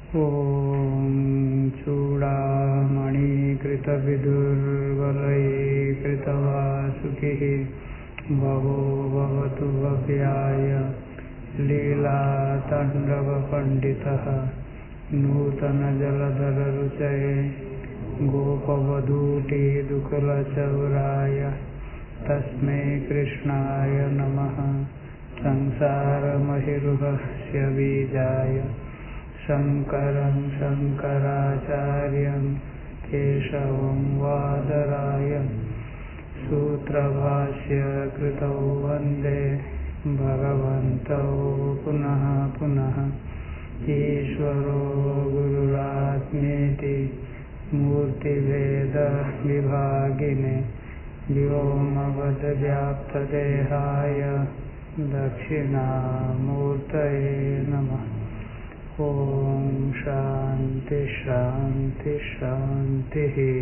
ॐ चूडामणिकृतविदुर्बलैकृतवासुकिः भवो भवतु भव्याय लीलाताण्डवपण्डितः नूतनजलधररुचये गोपवधूटिदुकुलचौराय तस्मै कृष्णाय नमः। संसारमहिरुहस्य बीजाय शङ्करं शङ्कराचार्यं केशवं वादरायण सूत्रभाष्य कृतौ वन्दे भगवन्तौ पुनः पुनः। ईश्वरो गुरुरात्मेति मूर्तिभेदविभागिने व्योमवद्व्याप्तदेहाय दक्षिणामूर्तये नमः। ओम शांति शांति शांति।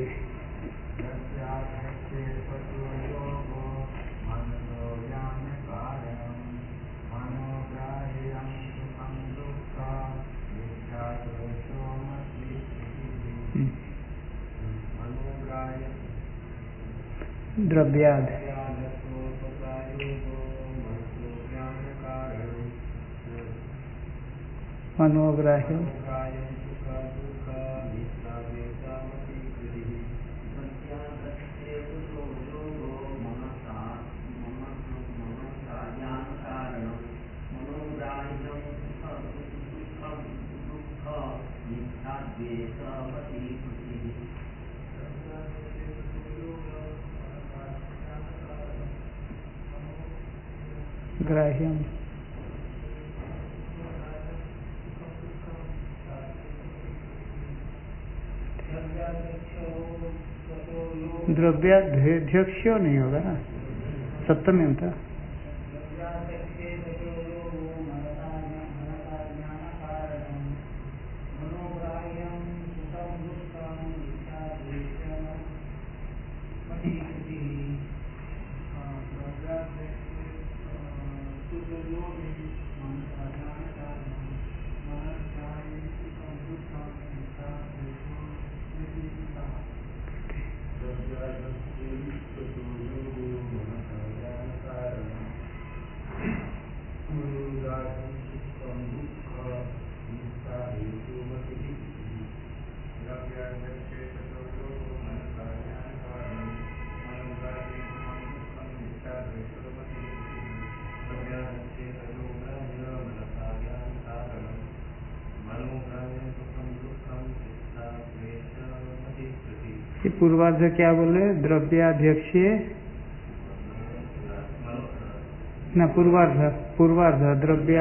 द्रव्याद मनोग्राह्य ग्राह्यम द्रव्याध्यक्ष नहीं होगा ना, सप्तमी में था। पूर्वार्ध क्या बोले? द्रव्याध्यक्ष न पूर्वार्ध द्रव्या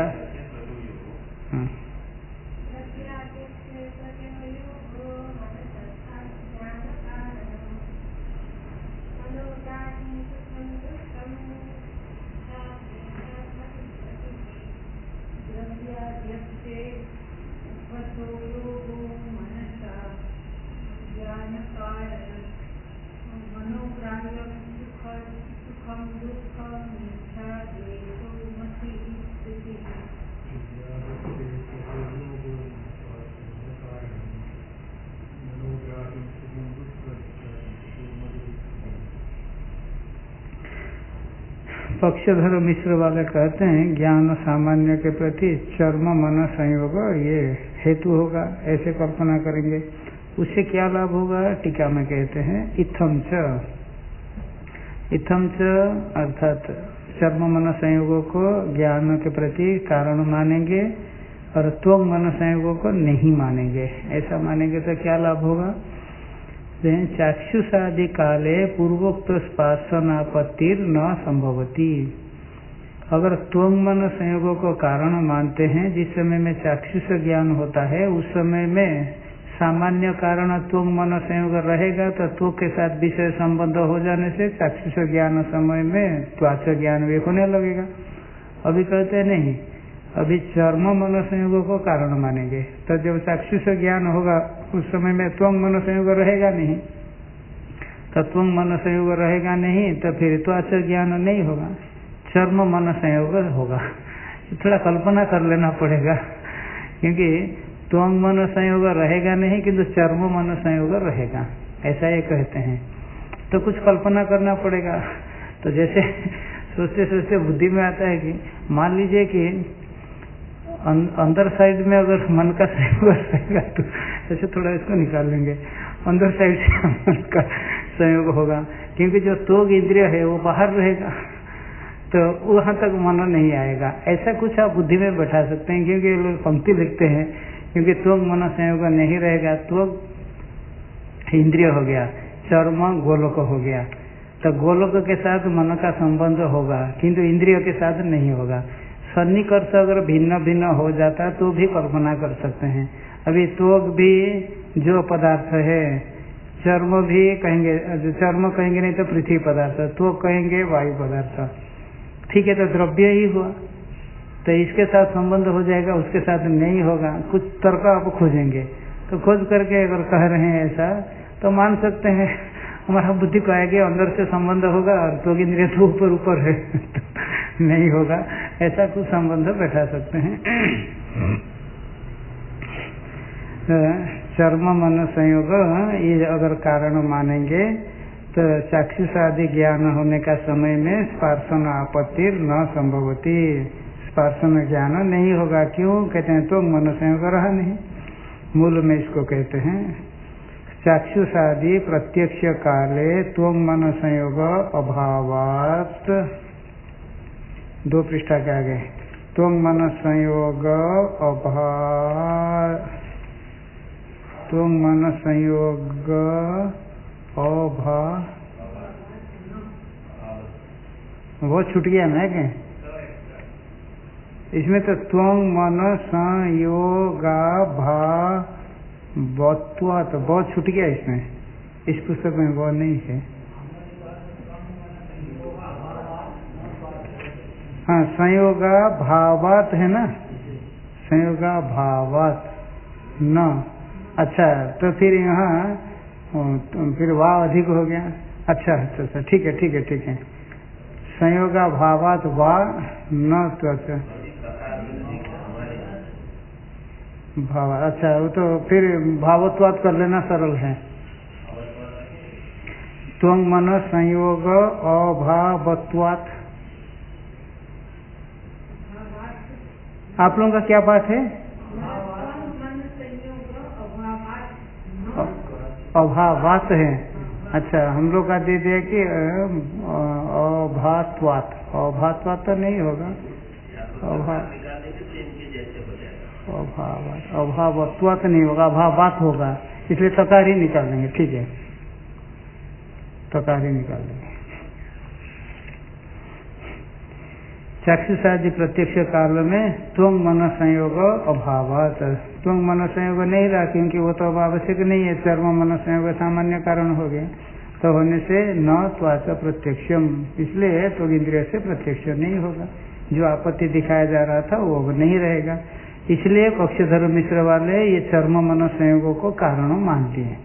पक्षधर मिश्र वाले कहते हैं ज्ञान सामान्य के प्रति चर्म मन संयोग ये हेतु होगा, ऐसे कल्पना करेंगे। उससे क्या लाभ होगा? टीका में कहते हैं इत्थम च अर्थात चर्म मन संयोगों को ज्ञान के प्रति कारण मानेंगे और त्वंग मन संयोगों को नहीं मानेंगे। ऐसा मानेंगे तो क्या लाभ होगा? चाक्षुषादि काले पूर्वोक्त स्पासनापत्तिर न संभवती। अगर त्वंग मन संयोगों को कारण मानते हैं, जिस समय में चाक्षुष ज्ञान होता है उस समय में सामान्य कारण त्वंग मन संयोग रहेगा, तो त्व के साथ विषय संबंध हो जाने से चाक्षुष ज्ञान समय में त्वाच ज्ञान भी होने लगेगा। अभी कहते नहीं, अभी चर्म मन संयोग को कारण मानेंगे, तो जब चाक्षुष ज्ञान होगा उस समय में त्वंग मन संयोग रहेगा नहीं, तो त्वंग मन संयोग रहेगा नहीं तो फिर त्वाच ज्ञान नहीं होगा, चर्म मन संयोग होगा। थोड़ा कल्पना कर लेना पड़ेगा, क्योंकि त्वंग मन संयोग रहेगा नहीं, किंतु चर्म मन संयोग रहेगा, ऐसा ये कहते हैं। तो कुछ कल्पना करना पड़ेगा। तो जैसे सोचते सोचते बुद्धि में आता है कि मान लीजिए कि अंदर साइड में अगर मन का संयोग रहेगा तो ऐसे थोड़ा इसको निकाल लेंगे, अंदर साइड से मन का संयोग होगा, क्योंकि जो त्वग इंद्रिय है वो बाहर रहेगा, तो वहां तक मन नहीं आएगा। ऐसा कुछ आप बुद्धि में बैठा सकते हैं, क्योंकि लोग पंक्ति लिखते हैं, क्योंकि त्वग मन संयोग नहीं रहेगा, त्वग इंद्रिय हो गया, चर्म गोलोक हो गया, तो गोलोक के साथ मन का संबंध होगा, किंतु इंद्रियों के साथ नहीं होगा। सन्निकर्ष अगर भिन्न भिन्न हो जाता तो भी कल्पना कर सकते हैं। अभी त्वग भी जो पदार्थ है, चर्म भी कहेंगे, चर्म कहेंगे नहीं तो पृथ्वी पदार्थ, त्वग कहेंगे वायु पदार्थ, ठीक है, तो द्रव्य ही हुआ, तो इसके साथ संबंध हो जाएगा, उसके साथ नहीं होगा। कुछ तर्क आप खोजेंगे, तो खोज करके अगर कह रहे हैं ऐसा, तो मान सकते हैं हमारा बुद्धि को आएगा अंदर से संबंध होगा और त्वग इंद्रिय तो ऊपर ऊपर है नहीं होगा, ऐसा कुछ संबंध बैठा सकते हैं। चर्म मन संयोग ये अगर कारण मानेंगे तो चाक्षुष आदि ज्ञान होने का समय में स्पर्शन आपत्ति न संभवती, स्पर्शन ज्ञान नहीं होगा। क्यों कहते हैं? तो मन संयोग रहा नहीं, मूल में इसको कहते हैं चाक्षुष आदि प्रत्यक्ष काले त्वं मन संयोग अभावात, 2 पृष्ठा के आगे, त्वं मन संयोग त्वं मन संयोग वो छूट गया ना क्या इसमें? तो त्वं मन संयोगा भावत्वात्, तो बहुत छूट गया इसमें, इस पुस्तक में वो नहीं है। हाँ, संयोगा भावात है ना, संयोगा भावात न, अच्छा, तो फिर यहाँ फिर वाह अधिक हो गया। अच्छा अच्छा अच्छा, ठीक है ठीक है ठीक है, संयोगा भावात वाह न, तो अच्छा भाव, अच्छा, वो तो फिर भावत्वात कर लेना सरल है। त्वं मन संयोग अभावत्वात्, आप लोगों का क्या पाठ है? अभावात है। अच्छा, हम लोग का दे दिया कि अभात्वात, अभात्वात तो नहीं होगा, अभावत्वात नहीं होगा, अभावात होगा, इसलिए तकार ही निकाल देंगे। ठीक है, तकार ही निकाल देंगे। चाक्षुषादि प्रत्यक्ष काल में त्वं मन संयोग अभावात, त्वं मन संयोग नहीं रहा, क्योंकि वो तो अब आवश्यक नहीं है, चर्म मन संयोग सामान्य कारण हो गए, तो होने से न त्वाच प्रत्यक्षम, इसलिए त्वग इंद्रिय से प्रत्यक्ष नहीं होगा। जो आपत्ति दिखाया जा रहा था वो नहीं रहेगा, इसलिए पक्षधर मिश्र वाले ये चर्म मन संयोगों को कारण मानते हैं।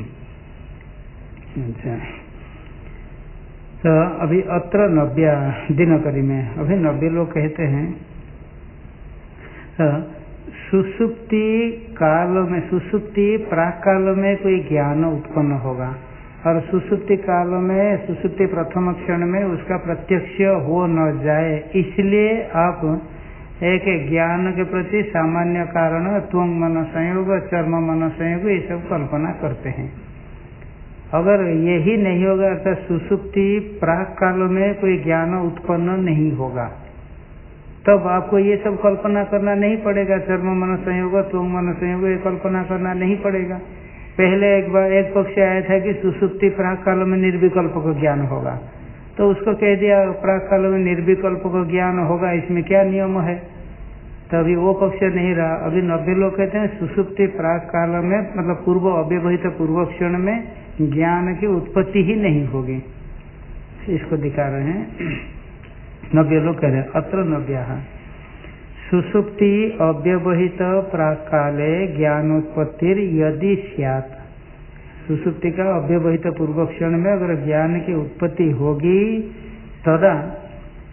अच्छा, तो अभी अत्र नव्या दिनकरी में अभी 90 लोग कहते हैं सुसुप्ति काल में, सुसुप्ति प्राक काल में कोई ज्ञान उत्पन्न होगा और सुसुप्ति काल में, सुसुप्ति प्रथम क्षण में उसका प्रत्यक्ष हो न जाए, इसलिए आप एक ज्ञान के प्रति सामान्य कारण त्वं मन संयोग, चर्म मन संयोग, ये सब कल्पना करते हैं। अगर यही नहीं होगा अर्थात सुसुप्ति प्राक काल में कोई ज्ञान उत्पन्न नहीं होगा, तब आपको ये सब कल्पना करना नहीं पड़ेगा, चर्म मन संयोग, त्वं मन संयोग, ये कल्पना करना नहीं पड़ेगा। पहले एक बार एक पक्ष आया था कि सुसुप्ति प्राक काल में निर्विकल्प को ज्ञान होगा, तो उसको कह दिया प्राक काल में निर्विकल्प को ज्ञान होगा, इसमें क्या नियम है? तो अभी वो पक्ष नहीं रहा। अभी 90 लोग कहते हैं सुसुप्ति प्राक काल में, मतलब पूर्व अव्यवहित पूर्व क्षण में ज्ञान की उत्पत्ति ही नहीं होगी, इसको दिखा रहे हैं। 90 लोग कह रहे हैं अत्र 90 सुसुप्ति अव्यवहित प्राक काले ज्ञानोत्पत्तिर यदि स्यात्, सुसुप्ति का अव्यवहित पूर्व क्षण में अगर ज्ञान की उत्पत्ति होगी तदा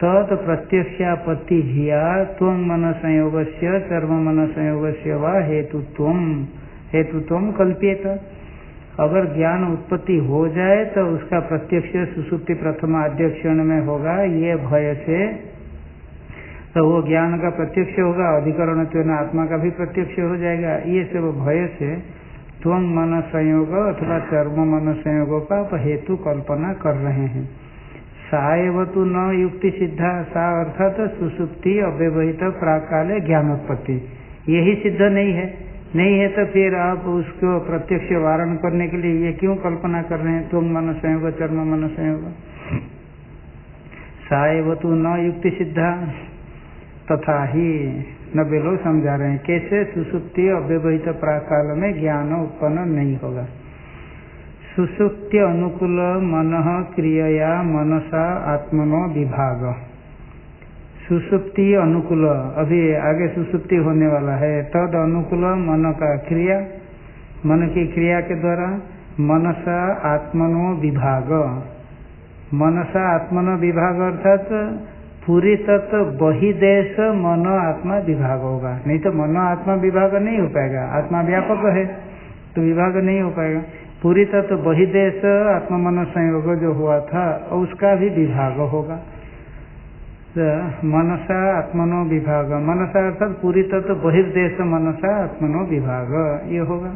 तत् प्रत्यक्षापत्ति धिया त्वं मन संयोगस्य सर्व मन संयोगस्य वा हेतुत्वम कल्प्येत। अगर ज्ञान उत्पत्ति हो जाए तो उसका प्रत्यक्ष सुषुप्ति प्रथम आद्यक्षण में होगा, ये भय से तो वो ज्ञान का प्रत्यक्ष होगा, अधिकरण आत्मा का भी प्रत्यक्ष हो जाएगा। ये सब भय से त्वं मन संयोग अथवा सर्व मन संयोग का हेतु कल्पना कर रहे हैं। सा एव तु न युक्ति सिद्धा, सा अर्थात सुषुप्ति अव्यवहित प्राकाले ज्ञानोत्पत्ति, यही सिद्ध नहीं है तो फिर आप उसको प्रत्यक्ष वारण करने के लिए ये क्यों कल्पना कर रहे हैं त्वं मन संयोग चर्म मन संयोग। सा एव तु न युक्ति सिद्धा, तथा ही नब्बे लोग समझा रहे हैं कैसे सुषुप्ति अव्यवहित प्राकाल में ज्ञान उत्पन्न नहीं होगा। सुषुप्ति अनुकूल मन क्रियया मनसा आत्मनो विभाग। सुषुप्ति अनुकूल, अभी आगे सुषुप्ति होने वाला है, तद अनुकूल मन का क्रिया, मन की क्रिया के द्वारा मनसा आत्मनो विभाग। मनसा आत्मनो विभाग अर्थात पूरी तत्व बहिदेश मन आत्मा विभाग होगा, नहीं तो मन आत्मा विभाग नहीं हो पाएगा। आत्मा व्यापक है तो विभाग नहीं हो पाएगा। पूरी तत्व बहिदेश आत्मा मन संयोग जो हुआ था उसका भी विभाग होगा। तो मनसा आत्मनो विभाग, मनसा अर्थात पूरी तत्व बहिर्देश मनसा आत्मनो विभाग ये होगा।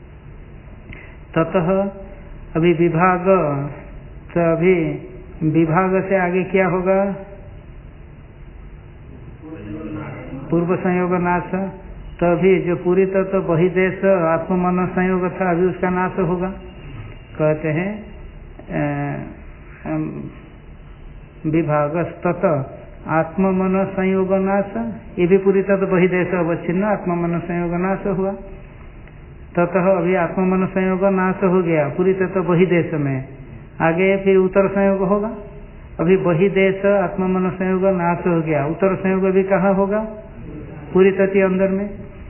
ततः अभी विभाग, तो अभी विभाग से आगे क्या होगा? पूर्व संयोग नाश। तो अभी जो पूरी तत्व बहिदेश आत्म मन संयोग था अभी उसका नाश होगा। कहते हैं विभागस्तत आत्म मन संयोग नाश, ये भी पूरी तत्व बहिदेश अवच्छिन्न आत्म मन संयोग नाश हुआ। ततः अभी आत्म मन संयोग नाश हो गया पूरी तत्व बहिदेश में, आगे फिर उत्तर संयोग होगा। अभी बहिदेश आत्म मन संयोग नाश हो गया, उत्तर संयोग भी कहाँ होगा? पूरी तति अंदर में।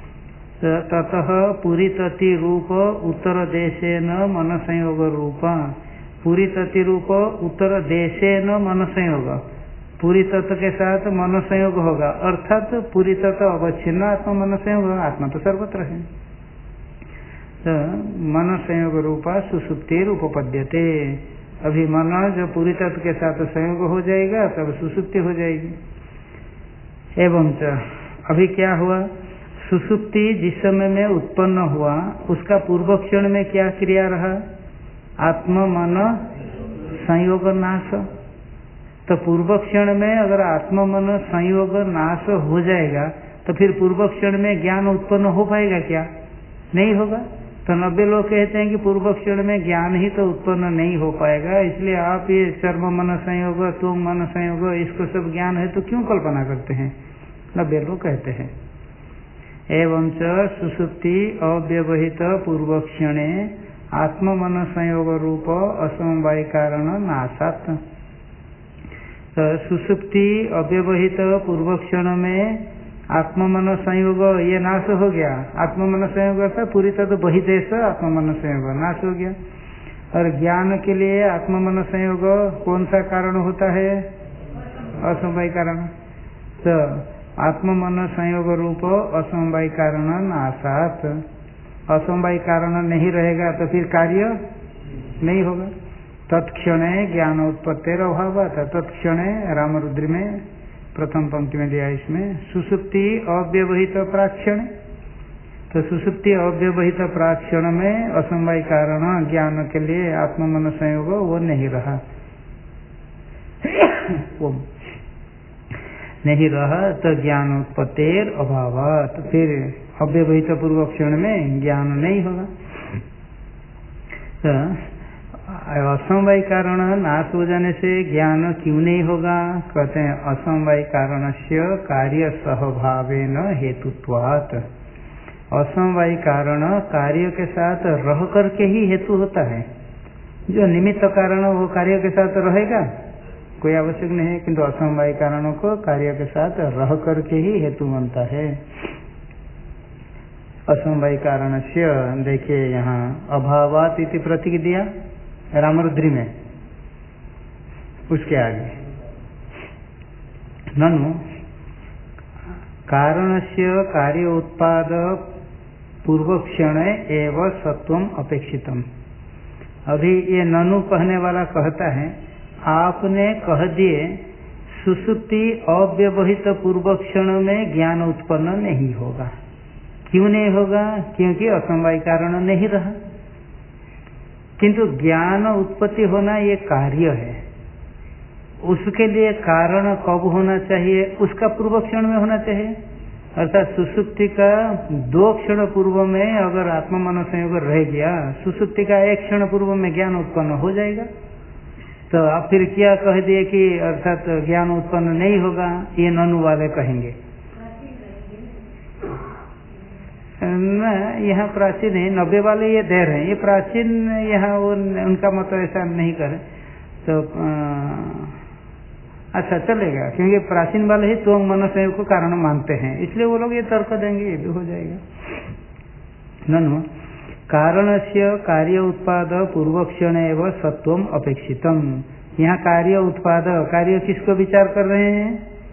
ततः पूरी तति रूप उत्तर देशे न मन संयोग रूप, पूरी तति रूप उत्तर देशे न मन संयोग, पूरी तत्व के साथ मन संयोग होगा, अर्थात पूरी तत्व अवच्छिन्न आत्मा मन संयोग, आत्मा तो सर्वत्र है। तो मन संयोग रूपा सुषुप्ति उपपद्यते। अभी मन जो पूरी तत्व के साथ संयोग हो जाएगा तब सुषुप्ति हो जाएगी। एवं अभी क्या हुआ? सुषुप्ति जिस समय में उत्पन्न हुआ उसका पूर्व क्षण में क्या क्रिया रहा? आत्म मन संयोग नाश। तो पूर्व क्षण में अगर आत्म मन संयोग नाश हो जाएगा तो फिर पूर्व क्षण में ज्ञान उत्पन्न हो पाएगा क्या? नहीं होगा। तो 90 लोग कहते हैं कि पूर्व क्षण में ज्ञान ही तो उत्पन्न नहीं हो पाएगा, इसलिए आप ये सर्व मन संयोग तुम मन संयोग इसको सब ज्ञान है तो क्यों कल्पना करते हैं? 90 लोग कहते हैं। एवं च सुषुप्ति अव्यवहित पूर्व क्षणे आत्म मन संयोग रूप असमवाय कारण नाशात्। तो सुषुप्ति अव्यवहित पूर्व क्षण में आत्म मन संयोग ये नाश हो गया। आत्म मन संयोग था पूरी तरह बहिदेश आत्म मन संयोग नाश हो गया। और ज्ञान के लिए आत्म मन संयोग कौन सा कारण होता है? असमवाय कारण। तो आत्म मन संयोग रूप असमवाय कारण नाशात्। असमवाय कारण नहीं रहेगा तो फिर कार्य नहीं होगा। तत्क्षणे ज्ञान उत्पत्तिर अभाव था। तत्क्षणे रामरुद्र में प्रथम पंक्ति में दिया इसमें सुषुप्ति अव्यवहित प्राक्षण। तो सुषुप्ति अव्यवहित प्राक्षण में असमवाय कारण ज्ञान के लिए आत्म मन संयोग वो नहीं रहा वो नहीं रहा तो ज्ञान उत्पत्तिर अभावात, फिर अव्यवहित पूर्व क्षण में ज्ञान नहीं होगा। तो असमवाय कारण नाश हो जाने से ज्ञान क्यों नहीं होगा? कहते हैं असमवाय कारणस्य कार्य सहभावेन हेतुत्वात्। असमवाय कारण कार्य के साथ रह करके ही हेतु होता है। जो निमित्त कारण वो कार्य के साथ रहेगा कोई आवश्यक नहीं है, किंतु असमवाय कारणों को कार्य के साथ रह करके ही हेतु बनता है। असमवाय कारणस्य देखिए यहाँ अभावात इति प्रतीक दिया रामरुद्री में, उसके आगे ननु कारणस्य कार्य उत्पाद पूर्वक्षण एवं सत्वम अपेक्षितम। अभी ये ननु कहने वाला कहता है आपने कह दिए सुसुप्ति अव्यवहित पूर्वक्षण में ज्ञान उत्पन्न नहीं होगा। क्यों नहीं होगा? क्योंकि असमवाय कारण नहीं रहा। किंतु ज्ञान उत्पत्ति होना ये कार्य है, उसके लिए कारण कब होना चाहिए? उसका पूर्व क्षण में होना चाहिए। अर्थात सुसुप्ति का 2 क्षण पूर्व में अगर आत्मा मन संयोग रह गया, सुसुप्ति का 1 क्षण पूर्व में ज्ञान उत्पन्न हो जाएगा। तो आप फिर क्या कह दिए कि अर्थात ज्ञान उत्पन्न नहीं होगा? ये ननु वाले कहेंगे न, यहाँ प्राचीन है, 90 वाले ये दे रहे हैं, ये प्राचीन यहाँ वो उनका मत ऐसा नहीं करे तो अच्छा चलेगा, क्योंकि प्राचीन वाले ही त्वंग मन संयोग को कारण मानते हैं, इसलिए वो लोग ये तर्क देंगे, ये भी हो जाएगा। ननु कारणस्य कार्य उत्पाद पूर्वक्षण एवं सत्वम अपेक्षितम। यहाँ कार्य उत्पाद, कार्य किसको विचार कर रहे हैं?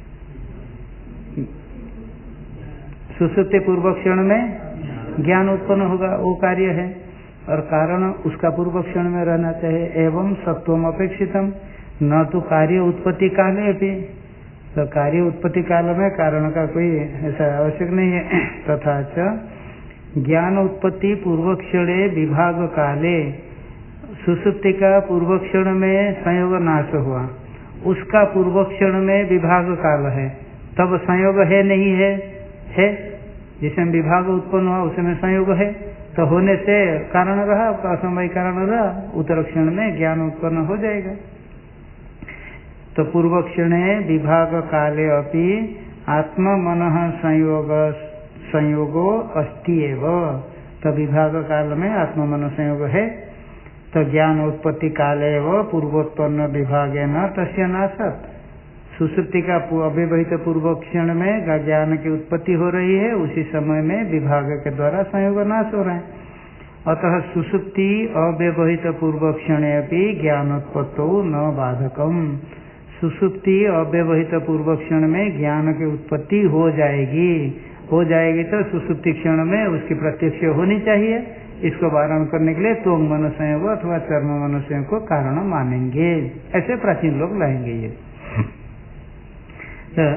सुसुप्ति पूर्वक्षण में ज्ञान उत्पन्न होगा, वो कार्य है, और कारण उसका पूर्वक्षण में रहना चाहिए। एवं सत्वम अपेक्षितम, न तो कार्य उत्पत्ति काले भी, तो कार्य उत्पत्ति काल में कारण का कोई ऐसा आवश्यक नहीं है। तथा च ज्ञान उत्पत्ति पूर्वक्षणे विभाग काले, सुसुप्ति का पूर्वक्षण में संयोग नाश हुआ, उसका पूर्वक्षण में विभाग काल है, तब संयोग है नहीं है? है, जिसमें विभाग उत्पन्न हुआ उसमें संयोग है, तो होने से कारण रहा, असमवाय कारण रहा, उत्तर क्षण में ज्ञान उत्पन्न हो जाएगा। तो पूर्वक्षणे विभाग काले अपि आत्मा मन संयोगो अस्ति एव, तो विभाग काल में आत्मा मन संयोग है, तो ज्ञान उत्पत्ति काले एव पूर्वोत्पन्न विभागे न तस्य नाशत। सुसुप्ति का अव्यवहित पूर्व क्षण में ज्ञान की उत्पत्ति हो रही है, उसी समय में विभाग के द्वारा संयोग नाश हो रहा है। अतः सुसुप्ति अव्यवहित पूर्व क्षणे अपि ज्ञानोत्पत्तो न बाधकम। सुसुप्ति अव्यवहित पूर्व क्षण में ज्ञान की उत्पत्ति हो जाएगी तो सुसुप्ति क्षण में उसकी प्रत्यक्ष होनी चाहिए। इसको वारण करने के लिए त्वंग मन संयोग अथवा चर्म मन संयोग को कारण मानेंगे, ऐसे प्राचीन लोग लाएंगे। ये तो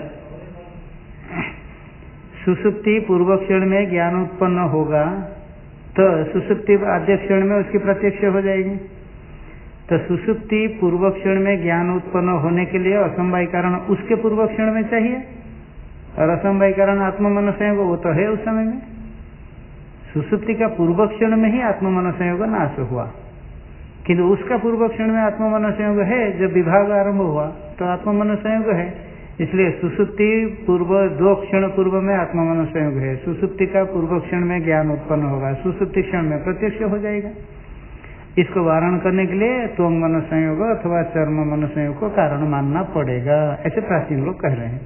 सुसुप्ति पूर्व क्षण में ज्ञान उत्पन्न होगा तो सुसुप्ति आद्य क्षण में उसकी प्रत्यक्ष हो जाएगी। तो सुसुप्ति पूर्व क्षण में ज्ञान उत्पन्न होने के लिए असमवाय कारण उसके पूर्व क्षण में चाहिए, और असमवाय कारण आत्म मन संयोग वो तो है उस समय में। सुसुप्ति का पूर्व क्षण में ही आत्म मन संयोग नाश हुआ, किंतु उसका पूर्व क्षण में आत्म मन संयोग है। जब विभाग आरंभ हुआ तो आत्म मन संयोग है, इसलिए सुसुप्ति पूर्व 2 क्षण पूर्व में आत्मा मन संयोग है। सुसुप्ति का पूर्व क्षण में ज्ञान उत्पन्न होगा, सुसुप्ति क्षण में प्रत्यक्ष हो जाएगा। इसको वारण करने के लिए त्वंग मन संयोग अथवा चर्म मन संयोग को कारण मानना पड़ेगा, ऐसे प्राचीन लोग कह रहे हैं।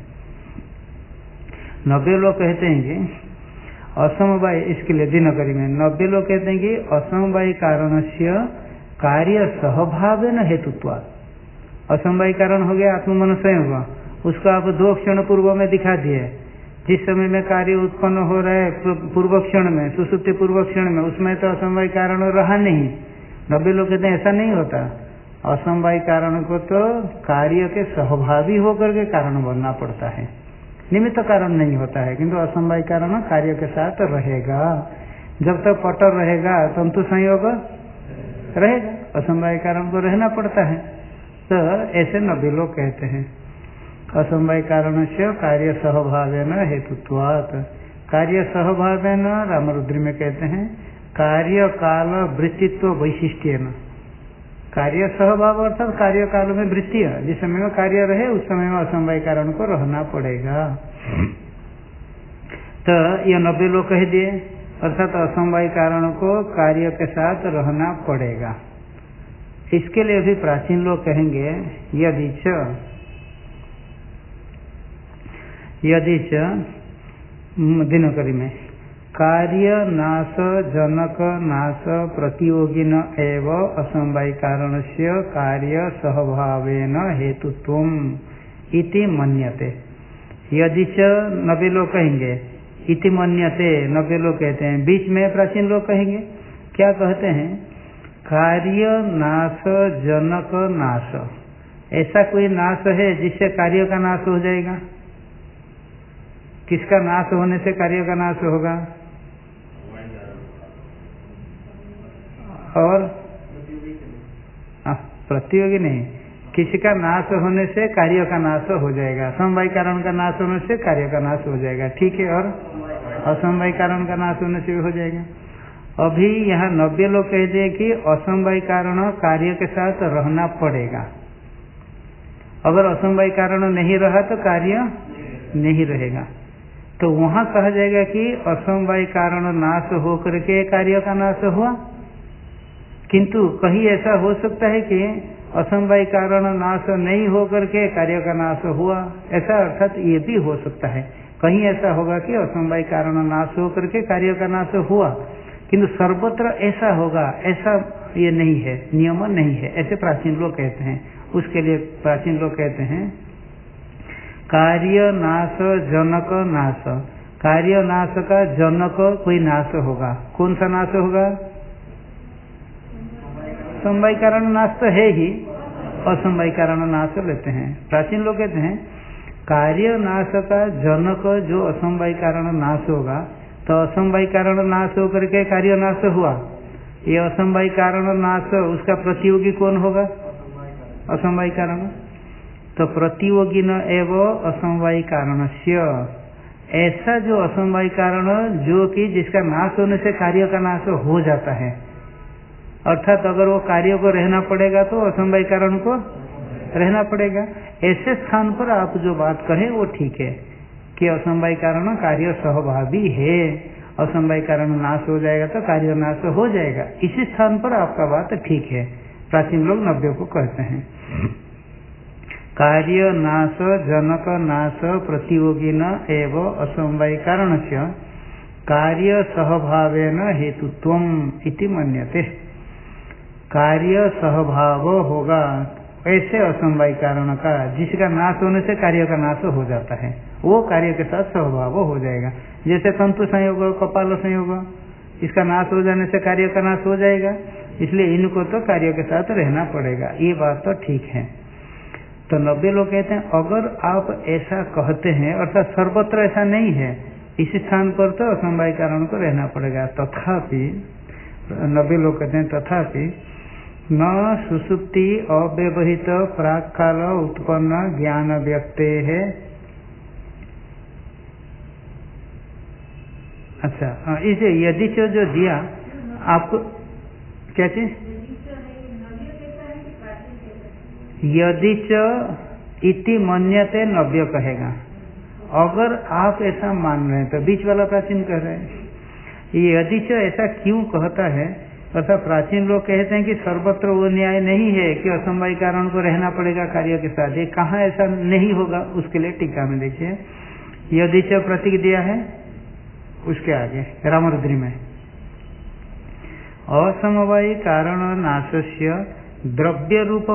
90 लोग कहते हैं कि असमवाय, इसके लिए दिनकरी में 90 लोग कहते हैं कि असमवाय कारणस्य कार्य सहभावेन हेतुत्वात्। असमवाय कारण हो गया आत्म मन संयोग, उसको आप 2 क्षण पूर्व में दिखा दिए। जिस समय में कार्य उत्पन्न हो रहा है पूर्व क्षण में, सुसुप्ति पूर्व क्षण में, उसमें तो असमवाय कारण रहा नहीं। 90 लोग कहते हैं ऐसा नहीं होता, असमवाय कारण को तो कार्य के सहभागी होकर के कारण बनना पड़ता है, निमित्त कारण नहीं होता है। किंतु असमवाय कारण कार्य के साथ रहेगा। जब तक पटर रहेगा तंतु संयोग रहेगा, असमवाय कारण को रहना पड़ता है। तो ऐसे 90 लोग कहते हैं असमवाय कारण से कार्य सहभावेन हेतुत्वात्। कार्य सहभावेन रामरुद्री में कहते हैं कार्य काल वृत्तित्व वैशिष्ट्येन। कार्य सहभाव अर्थात कार्य काल में वृत्ति है, जिस समय में कार्य रहे उस समय में असमवाय कारण को रहना पड़ेगा। तो ये 90 लोग कह दिए, अर्थात असमवाय कारण को कार्य के साथ रहना पड़ेगा। इसके लिए भी प्राचीन लोग कहेंगे यदि च दिनकरी में कार्य नाश जनक नाश प्रतियोगिन एव असमवाय कारणस्य कार्य सहभावेन हेतुत्वम इति मन्यते। यदि च 90 लोग कहेंगे, इति मन्यते 90 लोग कहते हैं, बीच में प्राचीन लोग कहेंगे, क्या कहते हैं? कार्य नाश जनक नाश। ऐसा कोई नाश है जिससे कार्य का नाश हो जाएगा? किसका नाश होने से कार्य का नाश होगा? और प्रतियोगी नहीं, किसी का नाश होने से कार्य का नाश हो जाएगा। समवाय कारण का नाश होने से कार्य का नाश हो जाएगा, ठीक है। और असमवाय कारण का नाश होने से भी हो जाएगा। अभी यहाँ 90 लोग कहते हैं कि असमवाय कारण कार्य के साथ रहना पड़ेगा। अगर असमवाय कारण नहीं रहा तो कार्य नहीं रहेगा। तो वहां कहा जाएगा कि असमवाय कारण नाश होकर के कार्य का नाश हुआ। किंतु कहीं ऐसा हो सकता है कि असमवाय कारण नाश नहीं होकर के कार्य का नाश हुआ, ऐसा अर्थात ये भी हो सकता है। कहीं ऐसा होगा कि असमवाय कारण नाश होकर के कार्य का नाश हुआ, किंतु सर्वत्र ऐसा होगा, ऐसा ये नहीं है, नियम नहीं है, ऐसे प्राचीन लोग कहते हैं। उसके लिए प्राचीन लोग कहते हैं कार्य नाश जनक नाश। कार्य नाश का जनक कोई नाश होगा। कौन सा नाश होगा? समवाय कारण नाश तो है ही, असमवाय कारण नाश लेते हैं। प्राचीन लोग कहते हैं कार्य नाश का जनक जो असमवाय कारण नाश होगा, तो असमवाय कारण नाश होकर के कार्य नाश हुआ। ये असमवाय कारण नाश, उसका प्रतियोगी कौन होगा? असमवाय कारण। तो प्रतियोगी न एवं असमवाय कारणस्य, ऐसा जो असमवाय कारण जो कि जिसका नाश होने से कार्य का नाश हो जाता है, अर्थात अगर वो कार्य को रहना पड़ेगा तो असमवाय कारण को रहना पड़ेगा। ऐसे स्थान पर आप जो बात कहें वो ठीक है कि असमवाय कारण कार्य सहभावी है, असमवाय कारण नाश हो जाएगा तो कार्य नाश हो जाएगा। इसी स्थान पर आपका बात ठीक है। प्राचीन लोग 90 को कहते हैं कार्य नाश जनक नाश प्रतियोगी न एवं असमवाय कारण से कार्य सहभावेन हेतुत्वम इति मन्यते। कार्य सहभाव होगा ऐसे असमवाय कारण का जिसका नाश होने से कार्य का नाश हो जाता है, वो कार्य के साथ सहभाव हो जाएगा। जैसे तंतु संयोग, कपाल संयोग, इसका नाश हो जाने से कार्य का नाश हो जाएगा, इसलिए इनको तो कार्य के साथ रहना पड़ेगा। ये बात तो ठीक है। तो 90 लोग कहते हैं अगर आप ऐसा कहते हैं, अर्थात सर्वत्र ऐसा नहीं है, इस स्थान पर तो असमवाय कारण को रहना पड़ेगा। तथापि 90 लोग कहते हैं तथापि न सुसुप्ति अव्यवहित प्राक काल उत्पन्न ज्ञान व्यक्ते है। अच्छा, इसे यदि जो दिया आपको क्या चीज, यदि इति मन्यते 90 कहेगा। अगर आप ऐसा मान रहे हैं तो बीच वाला प्राचीन कह रहे हैं। ये यदि ऐसा क्यों कहता है? अर्थात प्राचीन लोग कहते हैं कि सर्वत्र वो न्याय नहीं है कि असमवाय कारण को रहना पड़ेगा कार्य के साथ। ये कहाँ ऐसा नहीं होगा? उसके लिए टीका में देखिए, यदि प्रतीक दिया है उसके आगे रामरुद्री में, असमवाय कारण नाशस्य द्रव्य रूप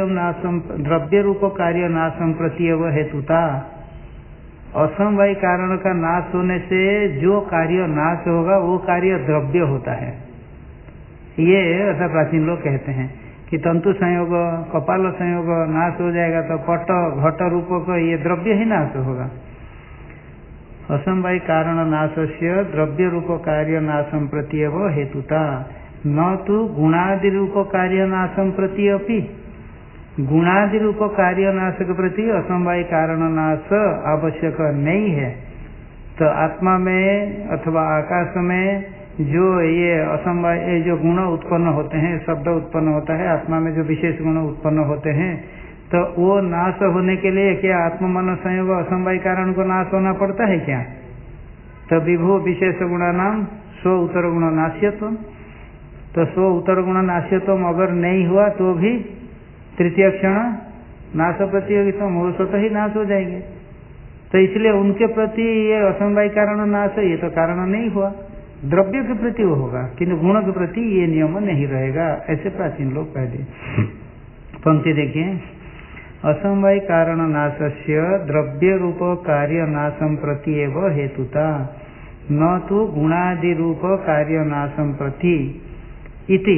कार्य नाशम प्रत्यव हेतुता। असमवाय कारण का नाश होने से जो कार्य नाश होगा वो कार्य द्रव्य होता है। ये ऐसा प्राचीन लोग कहते हैं कि तंतु संयोग, कपाल संयोग नाश हो जाएगा तो पट घट रूप को ये द्रव्य ही नाश होगा। असमवाय कारण नाशस्य द्रव्य रूप कार्य नाशम प्रत्यव हेतुता, न तो गुणादि रूप कार्य नाशम प्रति अपि। गुणादि रूप कार्य नाश के प्रति असमवाय कारण नाश आवश्यक नहीं है। तो आत्मा में अथवा आकाश में जो ये असमवाय जो गुण उत्पन्न होते हैं, शब्द उत्पन्न होता है, आत्मा में जो विशेष गुण उत्पन्न होते हैं, तो वो नाश होने के लिए क्या आत्म मन संयोग असमवाय कारण को नाश होना पड़ता है क्या? तो विभु विशेष गुणा नाम स्व उत्तर गुण नाश्यत्व। तो स्व उत्तर गुण नाश्यत्व अगर नहीं हुआ तो भी तृतीय क्षण नाश प्रतियोगिता वो स्वतः ही नाश हो जाएंगे। तो इसलिए उनके प्रति ये असमवाय कारण नाश है, ये तो कारण नहीं हुआ। द्रव्य के प्रति वो होगा, किंतु गुण के प्रति ये नियम नहीं रहेगा, ऐसे प्राचीन लोग कह दिए। पंक्ति देखिए, असमवाय कारण नाशस्य द्रव्य रूप कार्य नाशम प्रति एव हेतुता न तो गुणादि रूप कार्य नाशम प्रति इति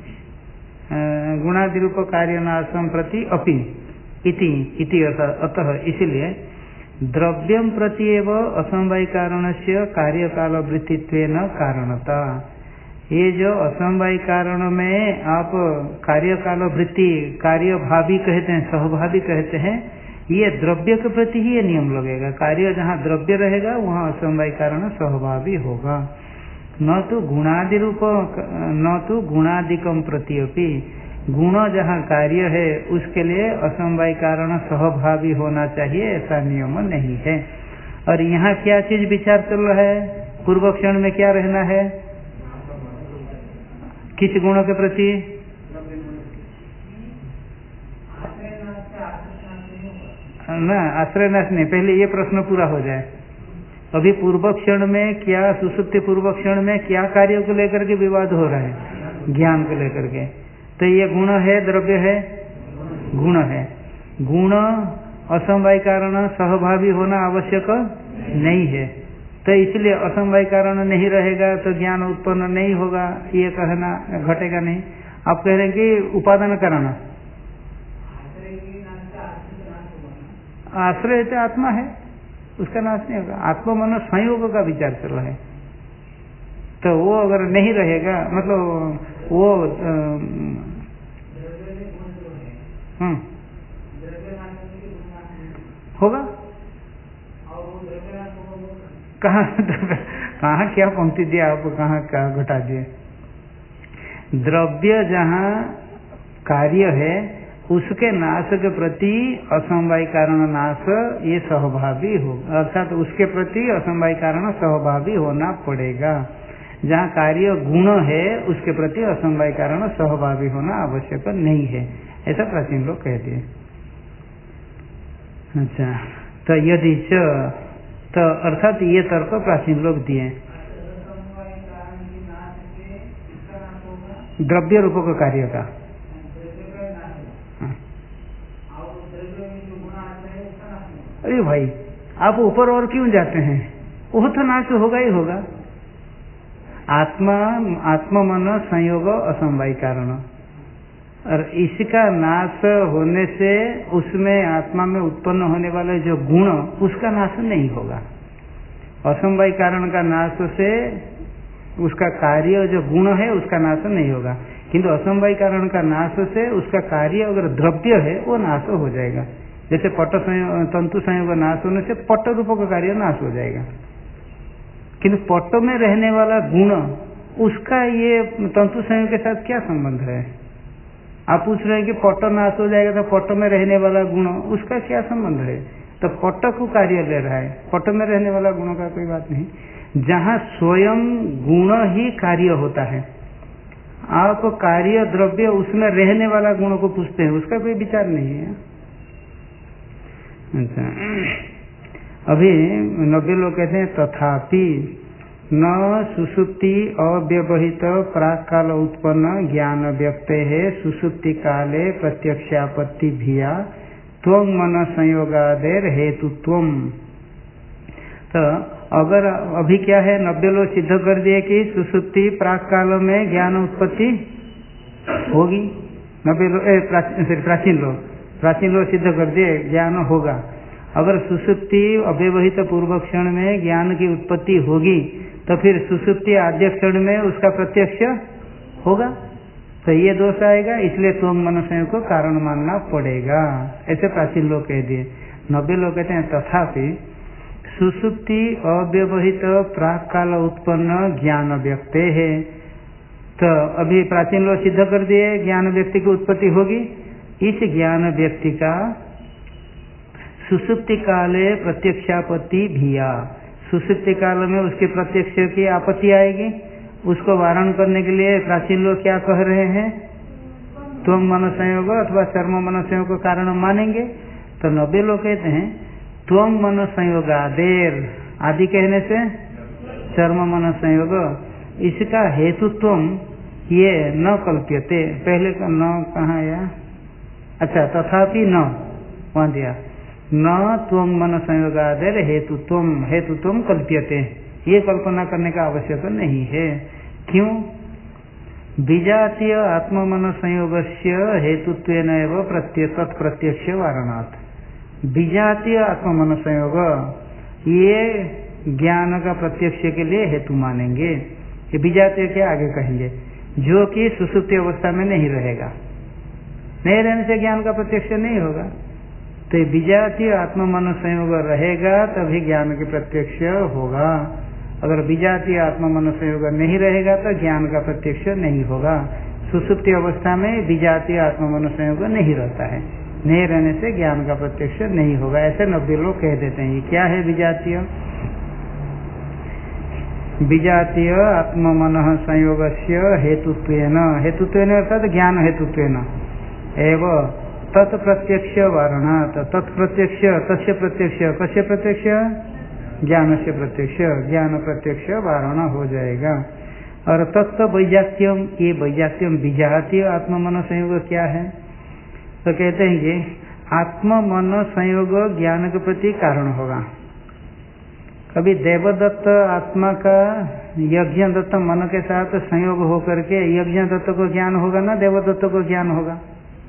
गुणादि रूप कार्य नाशम प्रति अपि इति अतः इसलिए द्रव्यम प्रति एव असमवाय कारणस्य कार्यकाल वृत्तित्वेन कारणता। ये जो असमवाय कारण में आप कार्यकाल वृत्ति कार्य भावी कहते हैं, सहभावी कहते हैं, ये द्रव्य के प्रति ही ये नियम लगेगा। कार्य जहाँ द्रव्य रहेगा वहाँ असमवाय कारण सहभावी होगा। न तो गुणादि रूप न तो गुणादिकम प्रति अपि, गुण जहाँ कार्य है उसके लिए असमवाय कारण सहभावी होना चाहिए, ऐसा नियम नहीं है। और यहाँ क्या चीज विचार चल रहा है, पूर्व क्षण में क्या रहना है, किस गुणों के प्रति? ना आश्रय नाश नहीं, पहले ये प्रश्न पूरा हो जाए। अभी पूर्व क्षण में क्या, सुसुप्ति पूर्व क्षण में क्या कार्यों को लेकर के विवाद हो रहा है, ज्ञान को लेकर के। तो ये गुण है, द्रव्य है, गुण है। गुण असमवाय कारण सहभावी होना आवश्यक नहीं है, तो इसलिए असमवाय कारण नहीं रहेगा तो ज्ञान उत्पन्न नहीं होगा, ये कहना घटेगा नहीं। आप कह रहे हैं कि उपादान कारण, आश्रय तो आत्मा है, उसका नाश नहीं होगा। आत्मा मनो संयोग का विचार चल रहा है, तो वो अगर नहीं रहेगा मतलब वो होगा। कहाँ क्या पंक्ति दिया आप, कहाँ क्या घटा दिए। द्रव्य जहाँ कार्य है उसके नाश के प्रति असमवाय कारण नाश ये सहभावी होगा, अर्थात उसके प्रति असमवाय कारण सहभावी होना पड़ेगा। जहाँ कार्य गुण है उसके प्रति असमवाय कारण सहभावी होना आवश्यक नहीं है, ऐसा प्राचीन लोग कहते हैं। अच्छा, तो यदि तो अर्थात ये तर्क प्राचीन लोग दिए। द्रव्य रूप का कार्य का, अरे भाई आप ऊपर और क्यों जाते हैं, वो तो नाश होगा ही होगा। आत्मा मन संयोग असमवाय कारण, और इसका नाश होने से उसमें आत्मा में उत्पन्न होने वाले जो गुण उसका नाश नहीं होगा। असमवाय कारण का नाश से उसका कार्य जो गुण है उसका नाश नहीं होगा, किंतु असमवाय कारण का नाश से उसका कार्य अगर द्रव्य है वो नाश हो जाएगा। जैसे पट तंतु संयोग नाश होने से पट रूप का कार्य नाश हो जाएगा, किंतु पट में रहने वाला गुण उसका ये तंतु संयोग के साथ क्या संबंध है। आप पूछ रहे हैं कि पट नाश हो जाएगा तो पट में रहने वाला गुण उसका क्या संबंध है, तो पट को कार्य ले रहा है, पट में रहने वाला गुणों का कोई बात नहीं। जहाँ स्वयं गुण ही कार्य होता है, आप कार्य द्रव्य उसमें रहने वाला गुणों को पूछते हैं, उसका कोई विचार नहीं है। अच्छा, अभी 90 लोग कहते हैं तथापि न सुसुप्ति अव्यवहित प्राक काल उत्पन्न ज्ञान व्यक्ते है सुसुप्ति काले प्रत्यक्षापत्ति भिया त्वं मन संयोगादेर हेतुत्वम। तो अगर अभी क्या है, 90 लोग सिद्ध कर दिए कि सुसुप्ति प्राक काल में ज्ञान उत्पत्ति होगी। 90 लोग प्राचीन लोग सिद्ध कर दिए ज्ञान होगा। अगर सुसुप्ति अव्यवहित पूर्व क्षण में ज्ञान की उत्पत्ति होगी तो फिर सुसुप्ति आद्य क्षण में उसका प्रत्यक्ष होगा, तो ये दोष आएगा, इसलिए त्वं मन संयोग को कारण मानना पड़ेगा, ऐसे प्राचीन लोग कह दिए। 90 लोग कहते हैं तथापि सुसुप्ति अव्यवहित प्राक काल उत्पन्न ज्ञान व्यक्ते है। तो अभी प्राचीन लोग सिद्ध कर दिए ज्ञान व्यक्ति की उत्पत्ति होगी। इस ज्ञान व्यक्ति का सुसुप्ति काले प्रत्यक्षापत्ति भिया, सुसुप्ति काल में उसके प्रत्यक्ष की आपत्ति आएगी, उसको वारण करने के लिए प्राचीन लोग क्या कह रहे हैं, त्वं मन संयोग अथवा चर्म मन संयोग को कारण मानेंगे। तो 90 लोग कहते हैं त्वं मन संयोगादेर, आदि कहने से चर्म मन संयोग, इसका हेतुत्वम ये न कल्प्यते। पहले का न कहाँ आया, अच्छा तथापि न, वहां दिया न त्वं मन संयोगादेर हेतुत्वम कल्प्यते, ये कल्पना करने का आवश्यक नहीं है। क्यों? विजातीय आत्म मन संयोगस्य हेतुत्वेन एव तत्प्रत्यक्ष वारणात्। विजातीय आत्म मन संयोग ये ज्ञान का प्रत्यक्ष के लिए हेतु मानेंगे। ये विजातीय के आगे कहेंगे जो कि सुसुप्ति अवस्था में नहीं रहेगा, नहीं रहने से ज्ञान का प्रत्यक्ष नहीं होगा। तो विजातीय आत्म मन संयोग रहेगा तभी ज्ञान के प्रत्यक्ष होगा। अगर विजातीय आत्म मन संयोग नहीं रहेगा तो ज्ञान का प्रत्यक्ष नहीं होगा। सुसुप्ति अवस्था में विजातीय आत्म मन संयोग नहीं रहता है, नहीं रहने से ज्ञान का प्रत्यक्ष नहीं होगा। ऐसे 90 लोग कह देते हैं। क्या है विजातीय? विजातीय आत्म मन संयोगस्य हेतुत्वेन, हेतुत्वेन अर्थात ज्ञान हेतुत्वेन एवं तत्प्रत्यक्ष वारणात्, तत्प्रत्यक्ष तस्य प्रत्यक्ष, कस्य प्रत्यक्ष? ज्ञान से प्रत्यक्ष, ज्ञान प्रत्यक्ष वारणा हो जाएगा। और तत्व वैजात्यम, ये वैजात्यम विजातीय आत्म मन संयोग क्या है? तो कहते हैं कि आत्म मन संयोग ज्ञान के प्रति कारण होगा। कभी देवदत्त आत्मा का यज्ञ दत्त मन के साथ संयोग होकर के यज्ञ दत्त को ज्ञान होगा ना देवदत्त को ज्ञान होगा?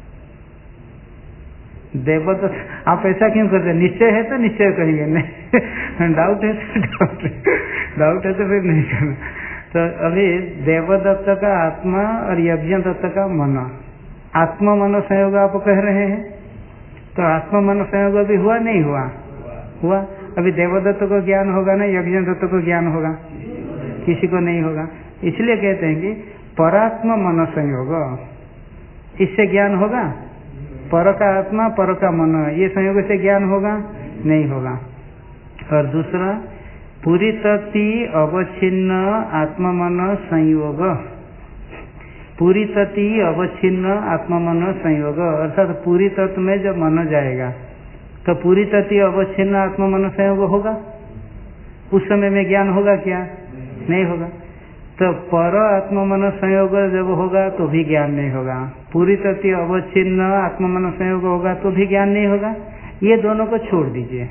देवदत्त, आप ऐसा क्यों करते? निश्चय है तो निश्चय कहेंगे, नहीं डाउट है तो फिर नहीं करना। तो अभी देवदत्त का आत्मा और यज्ञ दत्त का मन, आत्मा मन संयोग आप कह रहे हैं, तो आत्मा मन संयोग भी हुआ नहीं हुआ? हुआ। अभी देवदत्त को ज्ञान होगा ना यज्ञ दत्त को ज्ञान होगा? किसी को नहीं होगा। इसलिए कहते हैं कि परात्मा मन संयोग, इससे ज्ञान होगा? पर का आत्मा पर का मन, ये संयोग से ज्ञान होगा? नहीं होगा। और दूसरा पूरी तत्ति अवच्छिन्न आत्मा मन संयोग, पूरी तत्ति अवच्छिन्न आत्मा मन संयोग अर्थात पूरी तत्व में जब मन जाएगा तो पूरी तत्ति अवच्छिन्न आत्मा मन संयोग होगा। उस समय में ज्ञान होगा क्या? नहीं होगा। तो पर आत्मा मन संयोग जब होगा तो भी ज्ञान नहीं होगा, पूरी तत्व अवच्छिन्न आत्मा मन संयोग होगा तो भी ज्ञान नहीं होगा। ये दोनों को छोड़ दीजिए,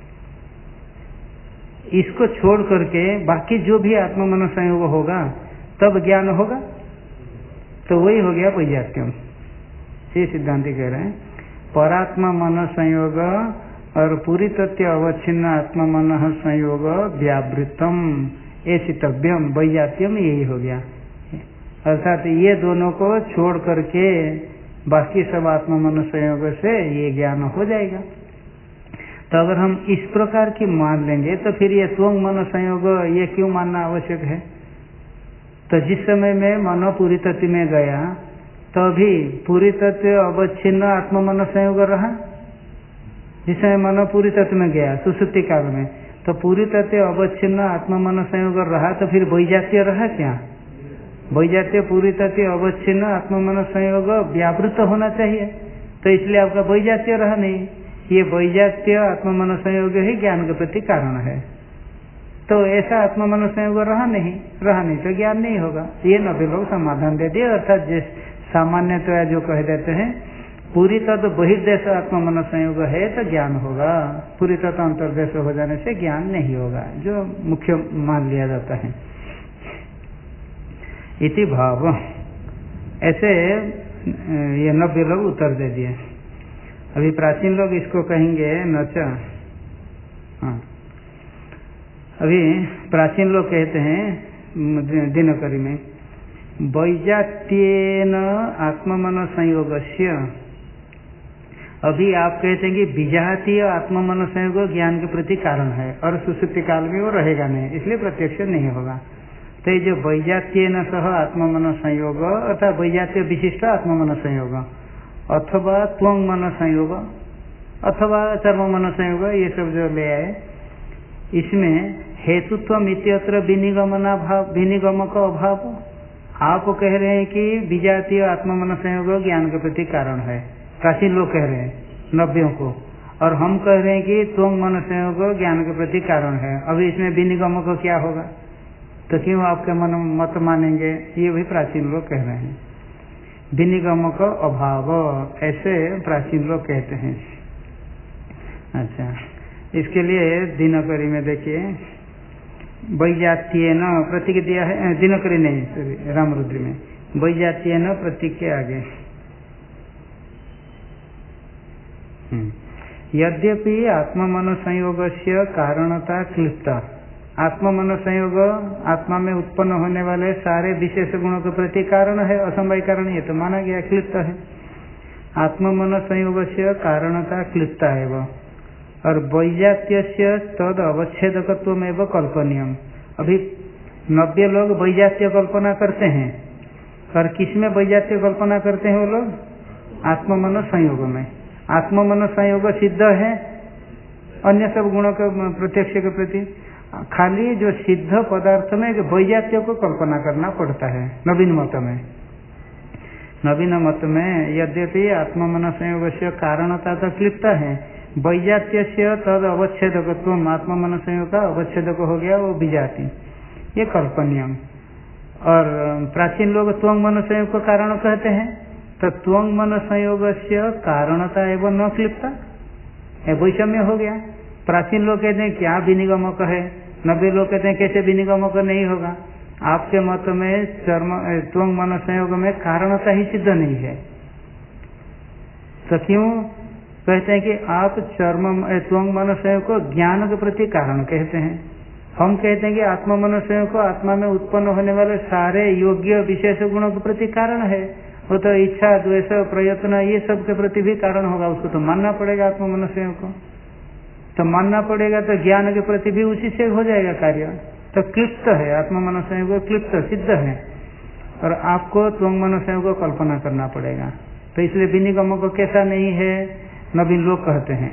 इसको छोड़ करके बाकी जो भी आत्मा मन संयोग होगा तब ज्ञान होगा, तो वही हो गया वैजात्यम। ये सिद्धांति कह रहे हैं परात्मा मन संयोग और पूरी तत्व अवच्छिन्न आत्मा मन संयोग व्यावृतम एसितव्यम, वैजात्यम यही हो गया। अर्थात ये दोनों को छोड़ करके बाकी सब आत्मा मन संयोग से ये ज्ञान हो जाएगा। तो अगर हम इस प्रकार की मान लेंगे तो फिर ये त्वं मन संयोग ये क्यों मानना आवश्यक है? तो जिस समय में मन पूरी तत्व में गया तभी पूरी तत्व अवच्छिन्न आत्मा मन संयोग रहा। जिस समय मन पूरी तत्व में गया सुसुप्ति काल में तो पूरी तत्व अवच्छिन्न आत्मा मन संयोग रहा, तो फिर वैजात्य रहा क्या? वैजात्य पूरी तत्व अवच्छिन्न आत्मा मन संयोग व्यावृत होना चाहिए, तो इसलिए आपका वैजात्य रहा नहीं। ये वैजात्य आत्मा मन संयोग ही ज्ञान के प्रति कारण है। तो ऐसा आत्मा मन संयोग रहा नहीं तो ज्ञान नहीं होगा। ये 90 लोग समाधान दे दिए। अर्थात जिस सामान्यतया जो कह देते हैं पूरी तत्व बहिर्देश आत्मा मन संयोग है तो ज्ञान होगा, पूरी तत्व अंतर्देश हो जाने से ज्ञान नहीं होगा, जो मुख्य मान लिया जाता है। इति भाव, ऐसे ये 90 लोग उत्तर दे दिए। अभी प्राचीन लोग इसको कहेंगे नच। हाँ, अभी प्राचीन लोग कहते हैं दिनकरी में वैजात्येन आत्मा मन संयोगस्य। अभी आप कहते हैं कि विजातीय आत्मा मन संयोग ज्ञान के प्रति कारण है और सुसुप्ति काल में वो रहेगा नहीं, इसलिए प्रत्यक्ष नहीं होगा। तो ये जो वैजात्येन सह आत्मा मन संयोग अर्थात वैजात्य विशिष्ट आत्मा मन संयोग अथवा त्वं मन संयोग अथवा चर्म मन संयोग, ये सब जो ले आए इसमें हेतुत्व इत्यत्र विनिगम का अभाव। आप कह रहे हैं कि विजातीय आत्मा मन संयोग ज्ञान के प्रति कारण है, प्राचीन लोग कह रहे हैं 90 को, और हम कह रहे हैं कि त्वं मन संयोग ज्ञान के प्रति कारण है। अभी इसमें विनिगम को क्या होगा? तो क्यों आपके मन मत मानेंगे? ये भी प्राचीन लोग कह रहे हैं। विनिगम का अभाव, ऐसे प्राचीन लोग कहते हैं। अच्छा, इसके लिए दिनकरी में देखिए वैजातीय न प्रतीक दिया है, दिनकरी नहीं रामरुद्री में वैजातीय न प्रतीक के आगे यद्यपि आत्मा मन संयोग से कारणता क्लिप्ता, आत्मा मन संयोग आत्मा में उत्पन्न होने वाले सारे विशेष गुणों के प्रति कारण है, असमवाय कारण, ये तो माना गया क्लिप्त है। आत्मा मन संयोग से कारणता क्लिप्ता है वह, और वैजात्य से तद अवच्छेदकत्व में वह कल्पनीयम। अभी 90 लोग वैजात्य कल्पना करते हैं, और किसमें वैजात्य कल्पना करते हैं वो लोग? आत्मा मन संयोग में। आत्मा मन संयोग सिद्ध है अन्य सब गुणों के प्रत्यक्ष के प्रति, खाली जो सिद्ध पदार्थ में वैजात्य को कल्पना करना पड़ता है। नवीन मत में, नवीन मत में यद्यपि आत्मा मन संयोग से कारणता तो क्लिप्ता है, वैजात्य से तद अवच्छेदकत्व, आत्मा मन संयोग का अवच्छेदक हो गया वो विजाति, ये कल्पनीयम। और प्राचीन लोग त्वंग मन संयोग को कारण कहते हैं, तो त्वंग मन संयोग से कारणता एवं न क्लिप्ता, वैषम्य हो गया। प्राचीन लोग कहते हैं क्या विनिगमक है, 90 लोग कहते हैं कैसे विनिगमक नहीं होगा। आपके मत में त्वंग मन संयोग में कारणता ही सिद्ध नहीं है, तो क्यों कहते हैं कि आप त्वंग मन संयोग को ज्ञान के प्रति कारण कहते हैं। हम कहते हैं कि आत्मा मन संयोग को आत्मा में उत्पन्न होने वाले सारे योग्य विशेष गुणों के प्रति कारण है, वो तो इच्छा द्वेष प्रयत्न ये सब के प्रति भी कारण होगा, उसको तो मानना पड़ेगा आत्मा मन संयोग को, तो मानना पड़ेगा, तो ज्ञान के प्रति भी उसी से हो जाएगा कार्य। तो क्लिप्त है आत्मा मन संयोग, क्लिप्त सिद्ध है, और आपको त्वंग मन संयोग को कल्पना करना पड़ेगा। तो इसलिए विनिगम को कैसा नहीं है, नवीन लोग कहते हैं।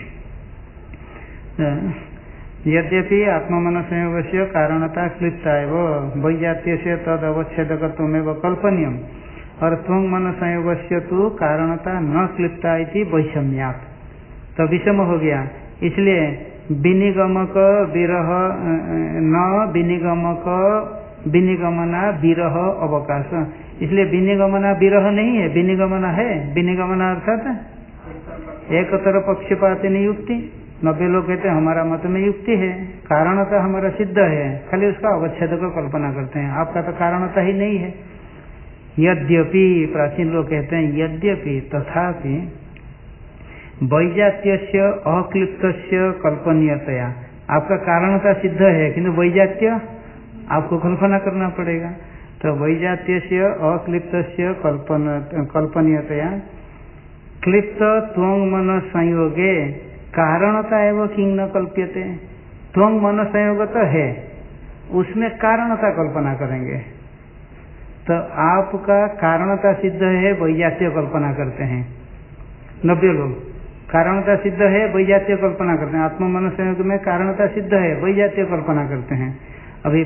यद्यपि आत्मा मन संयोग से कारणता क्लिप्ता है वो वैजात्य से तद अवच्छेदकत्व में वो कल्पनीयम, और त्वंग मन संयोग से तो कारणता न क्लिप्ता इति वैषम्यात्, तो विषम हो गया। इसलिए विनिगमक विरह न विनिगमक विनिगमना विरह अवकाश, इसलिए विनिगमना विरह नहीं है, विनिगमना है। विनिगमना अर्थात एक तरफ पक्षपात नहीं युक्ति। 90 लोग कहते हैं हमारा मत में युक्ति है, कारणता हमारा सिद्ध है, खाली उसका अवच्छेद को कल्पना करते हैं, आपका तो कारणता ही नहीं है। यद्यपि प्राचीन लोग कहते हैं यद्यपि तथापि वैजात्य अक्लिप्त कल्पनीयतया, आपका कारणता सिद्ध है किंतु वैजात्य आपको कल्पना करना पड़ेगा। तो वैजात्य अक्लिप्त कल्पनीयतया क्लिप्त त्वंग मन संयोगे कारणता एवं किंग न कल्प्यते। त्वंग मन संयोग तो है, उसमें कारणता कल्पना करेंगे, तो आपका कारणता सिद्ध है, वैजात्य कल्पना करते हैं। 90 लोग कारणता सिद्ध है, वैजात्य कल्पना करते हैं। आत्मा मन संयोग में कारणता सिद्ध है, वैजात्य कल्पना करते हैं। अभी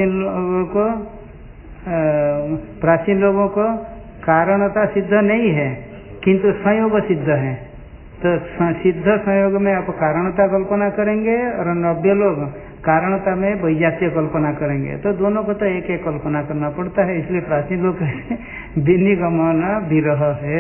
प्राचीन लोगों को कारणता सिद्ध नहीं है किंतु संयोग सिद्ध है, तो सिद्ध संयोग में आप कारणता कल्पना करेंगे, और 90 लोग कारणता में वैजात्य कल्पना करेंगे, तो दोनों को तो एक एक कल्पना करना पड़ता है। इसलिए प्राचीन लोग कहते हैं विनिगमन विरह है।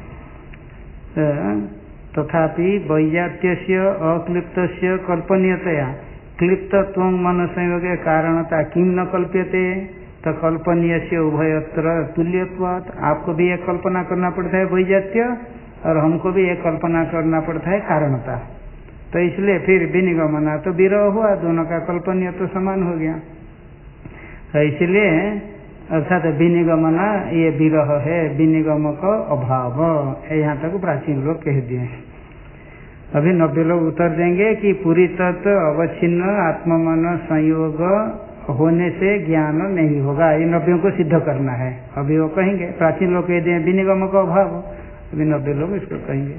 तथापि वैजात्य अक्लिप्त कल्पनीयतया क्लिप्त त्वंग मन संयोग कारणता किम न कल्प्यते, तो कल्पनीय से उभयत्र तुल्यत्वात्, आपको भी एक कल्पना करना पड़ता है वैजात्य, और हमको भी एक कल्पना करना पड़ता है कारणता, तो इसलिए फिर विनिगमना तो विरह हुआ, दोनों का कल्पनीय तो समान हो गया। तो इसलिए अर्थात विनिगमना ये विरह है, विनिगम का अभाव, यहाँ तक प्राचीन लोग कह दिए। अभी 90 लोग उत्तर देंगे कि पूरी तत्व अवच्छिन्न आत्ममन संयोग होने से ज्ञान नहीं होगा, ये 90 को सिद्ध करना है। अभी वो कहेंगे, प्राचीन लोग कह दिए विनिगम का अभाव, अभी 90 लोग इसको कहेंगे।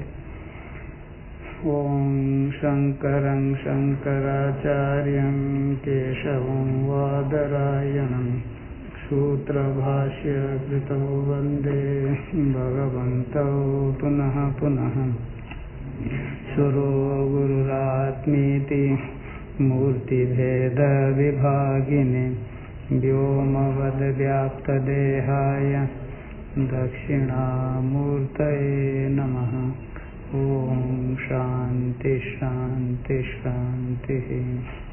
ओम शंकरं शंकराचार्यं केशवं वादरायणं सूत्रभाष्य कृतौ वन्दे भगवन्तौ पुनः पुनः। सुरो गुरुरात्मेति मूर्तिभेद विभागिने व्योमवद् व्याप्तदेहाय दक्षिणामूर्तये नमः। ओम शांति शांति शांति।